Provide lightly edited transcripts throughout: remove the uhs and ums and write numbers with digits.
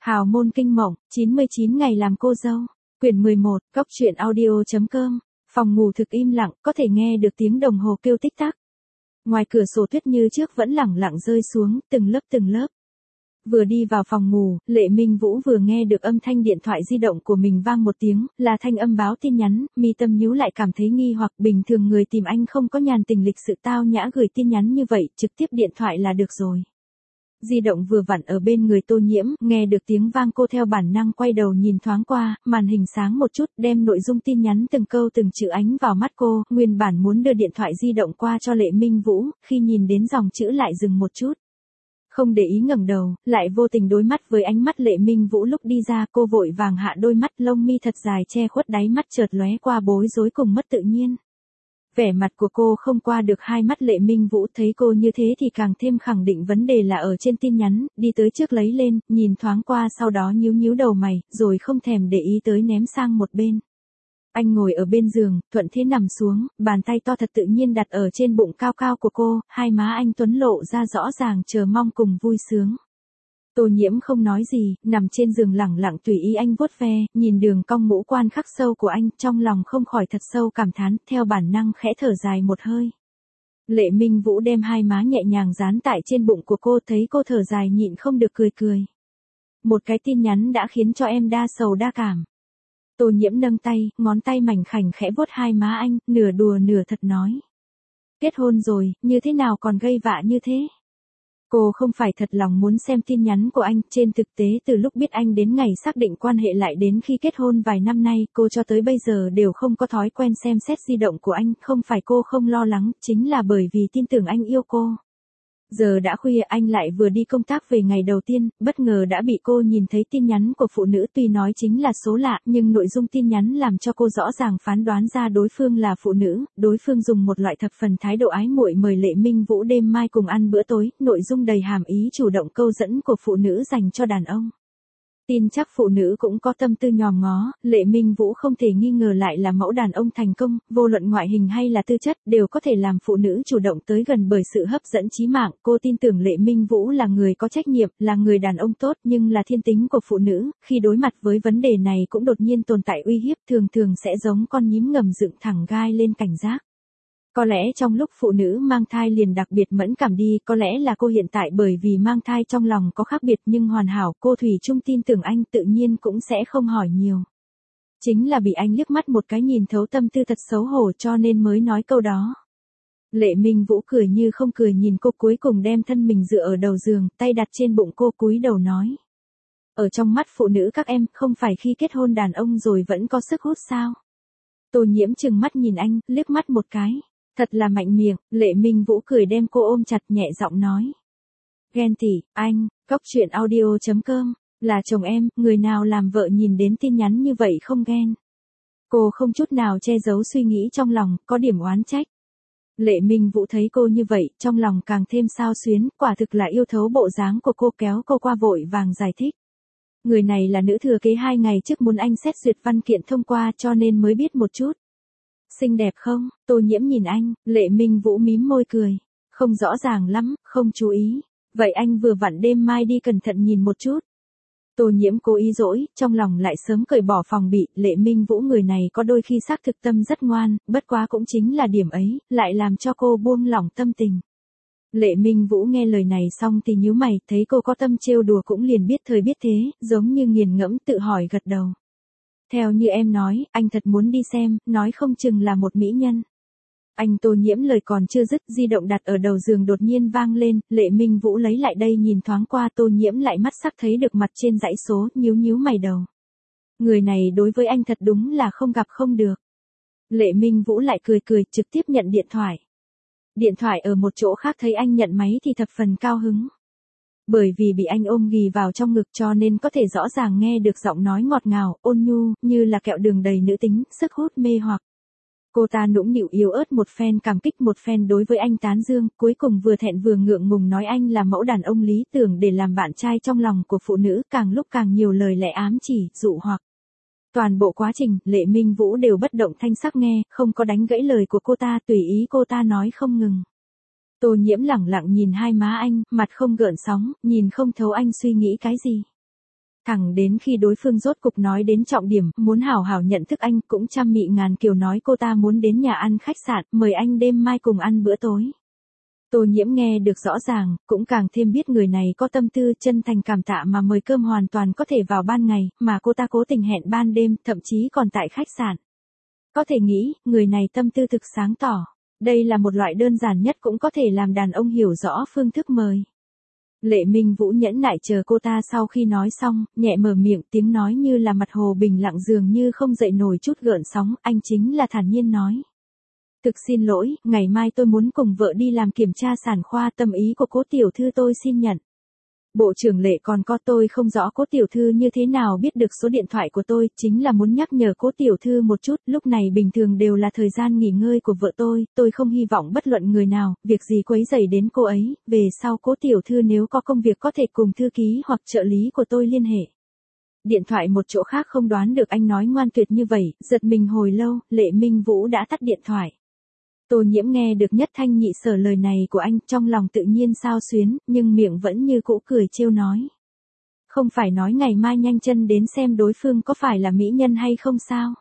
Hào môn kinh mộng, 99 ngày làm cô dâu. Quyển 11, Cóc truyện audio.com. Phòng ngủ thực im lặng, có thể nghe được tiếng đồng hồ kêu tích tắc. Ngoài cửa sổ tuyết như trước vẫn lẳng lặng rơi xuống, từng lớp từng lớp. Vừa đi vào phòng ngủ, Lệ Minh Vũ vừa nghe được âm thanh điện thoại di động của mình vang một tiếng, là thanh âm báo tin nhắn, mi tâm nhíu lại cảm thấy nghi hoặc bình thường người tìm anh không có nhàn tình lịch sự tao nhã gửi tin nhắn như vậy, trực tiếp điện thoại là được rồi. Di động vừa vặn ở bên người Tô Nhiễm, nghe được tiếng vang cô theo bản năng quay đầu nhìn thoáng qua, màn hình sáng một chút, đem nội dung tin nhắn từng câu từng chữ ánh vào mắt cô, nguyên bản muốn đưa điện thoại di động qua cho Lệ Minh Vũ, khi nhìn đến dòng chữ lại dừng một chút. Không để ý ngẩng đầu, lại vô tình đối mắt với ánh mắt Lệ Minh Vũ lúc đi ra, cô vội vàng hạ đôi mắt lông mi thật dài che khuất đáy mắt chợt lóe qua bối rối cùng mất tự nhiên. Vẻ mặt của cô không qua được hai mắt Lệ Minh Vũ, thấy cô như thế thì càng thêm khẳng định vấn đề là ở trên tin nhắn, đi tới trước lấy lên, nhìn thoáng qua sau đó nhíu nhíu đầu mày, rồi không thèm để ý tới ném sang một bên. Anh ngồi ở bên giường, thuận thế nằm xuống, bàn tay to thật tự nhiên đặt ở trên bụng cao cao của cô, hai má anh tuấn lộ ra rõ ràng chờ mong cùng vui sướng. Tô Nhiễm không nói gì, nằm trên giường lẳng lặng tùy ý anh vuốt ve, nhìn đường cong ngũ quan khắc sâu của anh, trong lòng không khỏi thật sâu cảm thán, theo bản năng khẽ thở dài một hơi. Lệ Minh Vũ đem hai má nhẹ nhàng dán tại trên bụng của cô, thấy cô thở dài nhịn không được cười cười. Một cái tin nhắn đã khiến cho em đa sầu đa cảm. Tô Nhiễm nâng tay, ngón tay mảnh khảnh khẽ vuốt hai má anh, nửa đùa nửa thật nói. Kết hôn rồi, như thế nào còn gây vạ như thế? Cô không phải thật lòng muốn xem tin nhắn của anh, trên thực tế từ lúc biết anh đến ngày xác định quan hệ lại đến khi kết hôn vài năm nay, cô cho tới bây giờ đều không có thói quen xem xét di động của anh, không phải cô không lo lắng, chính là bởi vì tin tưởng anh yêu cô. Giờ đã khuya anh lại vừa đi công tác về ngày đầu tiên, bất ngờ đã bị cô nhìn thấy tin nhắn của phụ nữ, tuy nói chính là số lạ, nhưng nội dung tin nhắn làm cho cô rõ ràng phán đoán ra đối phương là phụ nữ, đối phương dùng một loại thập phần thái độ ái muội mời Lệ Minh Vũ đêm mai cùng ăn bữa tối, nội dung đầy hàm ý chủ động câu dẫn của phụ nữ dành cho đàn ông. Tin chắc phụ nữ cũng có tâm tư nhòm ngó, Lệ Minh Vũ không thể nghi ngờ lại là mẫu đàn ông thành công, vô luận ngoại hình hay là tư chất, đều có thể làm phụ nữ chủ động tới gần bởi sự hấp dẫn chí mạng. Cô tin tưởng Lệ Minh Vũ là người có trách nhiệm, là người đàn ông tốt, nhưng là thiên tính của phụ nữ, khi đối mặt với vấn đề này cũng đột nhiên tồn tại uy hiếp, thường thường sẽ giống con nhím ngầm dựng thẳng gai lên cảnh giác. Có lẽ trong lúc phụ nữ mang thai liền đặc biệt mẫn cảm đi, có lẽ là cô hiện tại bởi vì mang thai trong lòng có khác biệt nhưng hoàn hảo, cô thủy chung tin tưởng anh tự nhiên cũng sẽ không hỏi nhiều. Chính là bị anh liếc mắt một cái nhìn thấu tâm tư thật xấu hổ cho nên mới nói câu đó. Lệ Minh Vũ cười như không cười nhìn cô, cuối cùng đem thân mình dựa ở đầu giường, tay đặt trên bụng cô, cúi đầu nói. Ở trong mắt phụ nữ các em, không phải khi kết hôn đàn ông rồi vẫn có sức hút sao? Tô Nhiễm trừng mắt nhìn anh, liếc mắt một cái. Thật là mạnh miệng, Lệ Minh Vũ cười đem cô ôm chặt nhẹ giọng nói. Ghen tỉ, anh, Cóc truyện audio.com, là chồng em, người nào làm vợ nhìn đến tin nhắn như vậy không ghen. Cô không chút nào che giấu suy nghĩ trong lòng, có điểm oán trách. Lệ Minh Vũ thấy cô như vậy, trong lòng càng thêm xao xuyến, quả thực là yêu thấu bộ dáng của cô, kéo cô qua vội vàng giải thích. Người này là nữ thừa kế 2 ngày trước muốn anh xét duyệt văn kiện thông qua cho nên mới biết một chút. Xinh đẹp không? Tô Nhiễm nhìn anh, Lệ Minh Vũ mím môi cười. Không rõ ràng lắm, không chú ý. Vậy anh vừa vặn đêm mai đi cẩn thận nhìn một chút. Tô Nhiễm cố ý dỗi, trong lòng lại sớm cởi bỏ phòng bị, Lệ Minh Vũ người này có đôi khi xác thực tâm rất ngoan, bất quá cũng chính là điểm ấy, lại làm cho cô buông lỏng tâm tình. Lệ Minh Vũ nghe lời này xong thì nhíu mày, thấy cô có tâm trêu đùa cũng liền biết thời biết thế, giống như nghiền ngẫm tự hỏi gật đầu. Theo như em nói, anh thật muốn đi xem, nói không chừng là một mỹ nhân. Anh Tô Nhiễm lời còn chưa dứt, di động đặt ở đầu giường đột nhiên vang lên, Lệ Minh Vũ lấy lại đây nhìn thoáng qua, Tô Nhiễm lại mắt sắc thấy được mặt trên dãy số, nhíu nhíu mày đầu. Người này đối với anh thật đúng là không gặp không được. Lệ Minh Vũ lại cười cười, trực tiếp nhận điện thoại. Điện thoại ở một chỗ khác thấy anh nhận máy thì thập phần cao hứng. Bởi vì bị anh ôm ghì vào trong ngực cho nên có thể rõ ràng nghe được giọng nói ngọt ngào, ôn nhu, như là kẹo đường đầy nữ tính, sức hút mê hoặc. Cô ta nũng nịu yếu ớt một phen cảm kích một phen đối với anh tán dương, cuối cùng vừa thẹn vừa ngượng ngùng nói anh là mẫu đàn ông lý tưởng để làm bạn trai trong lòng của phụ nữ, càng lúc càng nhiều lời lẽ ám chỉ, dụ hoặc. Toàn bộ quá trình, Lệ Minh Vũ đều bất động thanh sắc nghe, không có đánh gãy lời của cô ta, tùy ý cô ta nói không ngừng. Tô Nhiễm lẳng lặng nhìn hai má anh, mặt không gợn sóng, nhìn không thấu anh suy nghĩ cái gì. Thẳng đến khi đối phương rốt cục nói đến trọng điểm, muốn hảo hảo nhận thức anh, cũng trăm mị ngàn kiều nói cô ta muốn đến nhà ăn khách sạn, mời anh đêm mai cùng ăn bữa tối. Tô Nhiễm nghe được rõ ràng, cũng càng thêm biết người này có tâm tư, chân thành cảm tạ mà mời cơm hoàn toàn có thể vào ban ngày, mà cô ta cố tình hẹn ban đêm, thậm chí còn tại khách sạn. Có thể nghĩ, người này tâm tư thực sáng tỏ. Đây là một loại đơn giản nhất cũng có thể làm đàn ông hiểu rõ phương thức mời. Lệ Minh Vũ nhẫn nại chờ cô ta sau khi nói xong, nhẹ mở miệng, tiếng nói như là mặt hồ bình lặng dường như không dậy nổi chút gợn sóng, anh chính là thản nhiên nói. Thực xin lỗi, ngày mai tôi muốn cùng vợ đi làm kiểm tra sản khoa, tâm ý của cố tiểu thư tôi xin nhận. Bộ trưởng Lệ còn có, tôi không rõ cố tiểu thư như thế nào biết được số điện thoại của tôi, chính là muốn nhắc nhở cố tiểu thư một chút, lúc này bình thường đều là thời gian nghỉ ngơi của vợ tôi không hy vọng bất luận người nào, việc gì quấy rầy đến cô ấy, về sau cố tiểu thư nếu có công việc có thể cùng thư ký hoặc trợ lý của tôi liên hệ. Điện thoại một chỗ khác không đoán được anh nói ngoan tuyệt như vậy, giật mình hồi lâu, Lệ Minh Vũ đã tắt điện thoại. Tô Nhiễm nghe được nhất thanh nhị sở lời này của anh, trong lòng tự nhiên xao xuyến, nhưng miệng vẫn như cũ cười trêu nói. Không phải nói ngày mai nhanh chân đến xem đối phương có phải là mỹ nhân hay không sao?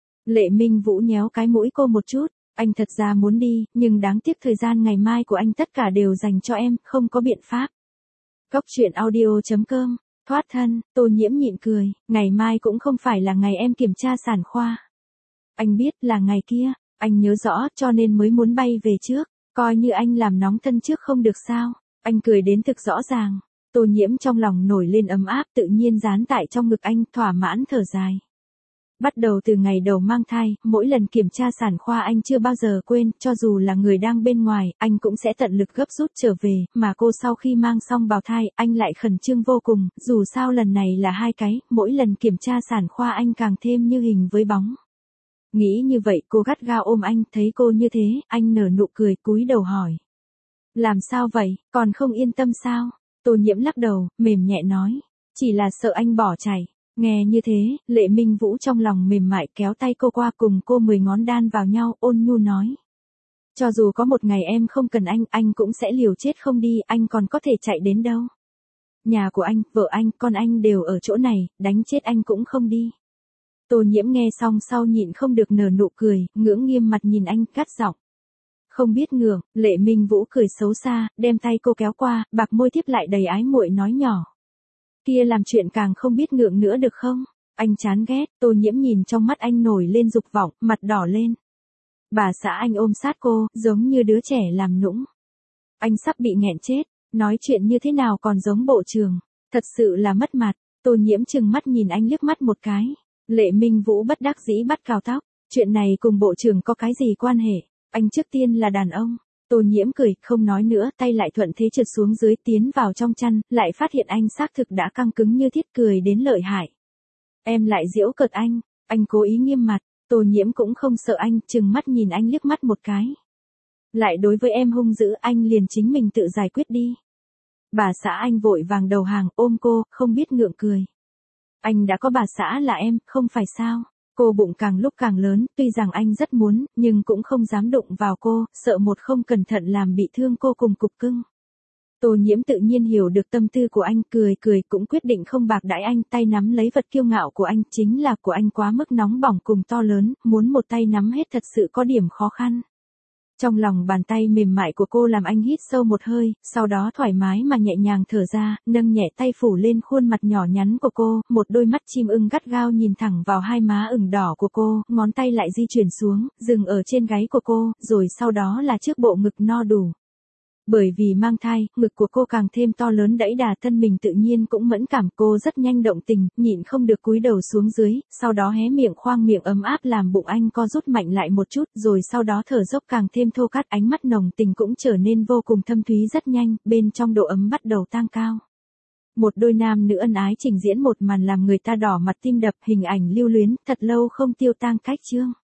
Lệ Minh Vũ nhéo cái mũi cô một chút, anh thật ra muốn đi, nhưng đáng tiếc thời gian ngày mai của anh tất cả đều dành cho em, không có biện pháp. Góc truyện audio.com, thoát thân, Tô Nhiễm nhịn cười, ngày mai cũng không phải là ngày em kiểm tra sản khoa. Anh biết là ngày kia. Anh nhớ rõ cho nên mới muốn bay về trước, coi như anh làm nóng thân trước không được sao, anh cười đến thực rõ ràng. Tô Nhiễm trong lòng nổi lên ấm áp tự nhiên dán tại trong ngực anh, thỏa mãn thở dài. Bắt đầu từ ngày đầu mang thai, mỗi lần kiểm tra sản khoa anh chưa bao giờ quên, cho dù là người đang bên ngoài, anh cũng sẽ tận lực gấp rút trở về, mà cô sau khi mang xong bào thai, anh lại khẩn trương vô cùng, dù sao lần này là 2 cái, mỗi lần kiểm tra sản khoa anh càng thêm như hình với bóng. Nghĩ như vậy cô gắt gao ôm anh, thấy cô như thế, anh nở nụ cười cúi đầu hỏi. Làm sao vậy, còn không yên tâm sao? Tô Nhiễm lắc đầu, mềm nhẹ nói. Chỉ là sợ anh bỏ chạy. Nghe như thế, Lệ Minh Vũ trong lòng mềm mại kéo tay cô qua cùng cô 10 ngón đan vào nhau, ôn nhu nói. Cho dù có một ngày em không cần anh cũng sẽ liều chết không đi, anh còn có thể chạy đến đâu. Nhà của anh, vợ anh, con anh đều ở chỗ này, đánh chết anh cũng không đi. Tô Nhiễm nghe xong sau nhịn không được nở nụ cười, ngưỡng nghiêm mặt nhìn anh, cắt giọng. Không biết ngượng, Lệ Minh Vũ cười xấu xa, đem tay cô kéo qua, bạc môi tiếp lại đầy ái muội nói nhỏ. Kia làm chuyện càng không biết ngượng nữa được không? Anh chán ghét, Tô Nhiễm nhìn trong mắt anh nổi lên dục vọng, mặt đỏ lên. Bà xã anh ôm sát cô, giống như đứa trẻ làm nũng. Anh sắp bị nghẹn chết, nói chuyện như thế nào còn giống bộ trưởng, thật sự là mất mặt. Tô Nhiễm trừng mắt nhìn anh liếc mắt một cái. Lệ Minh Vũ bất đắc dĩ bắt cào tóc, chuyện này cùng bộ trưởng có cái gì quan hệ, anh trước tiên là đàn ông. Tô Nhiễm cười, không nói nữa, tay lại thuận thế trượt xuống dưới tiến vào trong chăn, lại phát hiện anh xác thực đã căng cứng như thiết, cười đến lợi hại. Em lại giễu cợt anh cố ý nghiêm mặt, Tô Nhiễm cũng không sợ anh, trừng mắt nhìn anh liếc mắt một cái. Lại đối với em hung dữ, anh liền chính mình tự giải quyết đi. Bà xã anh vội vàng đầu hàng, ôm cô, không biết ngượng cười. Anh đã có bà xã là em, không phải sao? Cô bụng càng lúc càng lớn, tuy rằng anh rất muốn, nhưng cũng không dám đụng vào cô, sợ một không cẩn thận làm bị thương cô cùng cục cưng. Tô Nhiễm tự nhiên hiểu được tâm tư của anh, cười cũng quyết định không bạc đãi anh, tay nắm lấy vật kiêu ngạo của anh, chính là của anh quá mức nóng bỏng cùng to lớn, muốn một tay nắm hết thật sự có điểm khó khăn. Trong lòng bàn tay mềm mại của cô làm anh hít sâu một hơi, sau đó thoải mái mà nhẹ nhàng thở ra, nâng nhẹ tay phủ lên khuôn mặt nhỏ nhắn của cô, một đôi mắt chim ưng gắt gao nhìn thẳng vào hai má ửng đỏ của cô, ngón tay lại di chuyển xuống, dừng ở trên gáy của cô, rồi sau đó là trước bộ ngực no đủ. Bởi vì mang thai, ngực của cô càng thêm to lớn đẫy đà, thân mình tự nhiên cũng mẫn cảm, cô rất nhanh động tình, nhịn không được cúi đầu xuống dưới, sau đó hé miệng khoang miệng ấm áp làm bụng anh co rút mạnh lại một chút, rồi sau đó thở dốc càng thêm thô cát, ánh mắt nồng tình cũng trở nên vô cùng thâm thúy rất nhanh, bên trong độ ấm bắt đầu tăng cao. Một đôi nam nữ ân ái trình diễn một màn làm người ta đỏ mặt tim đập, hình ảnh lưu luyến, thật lâu không tiêu tang cách chương.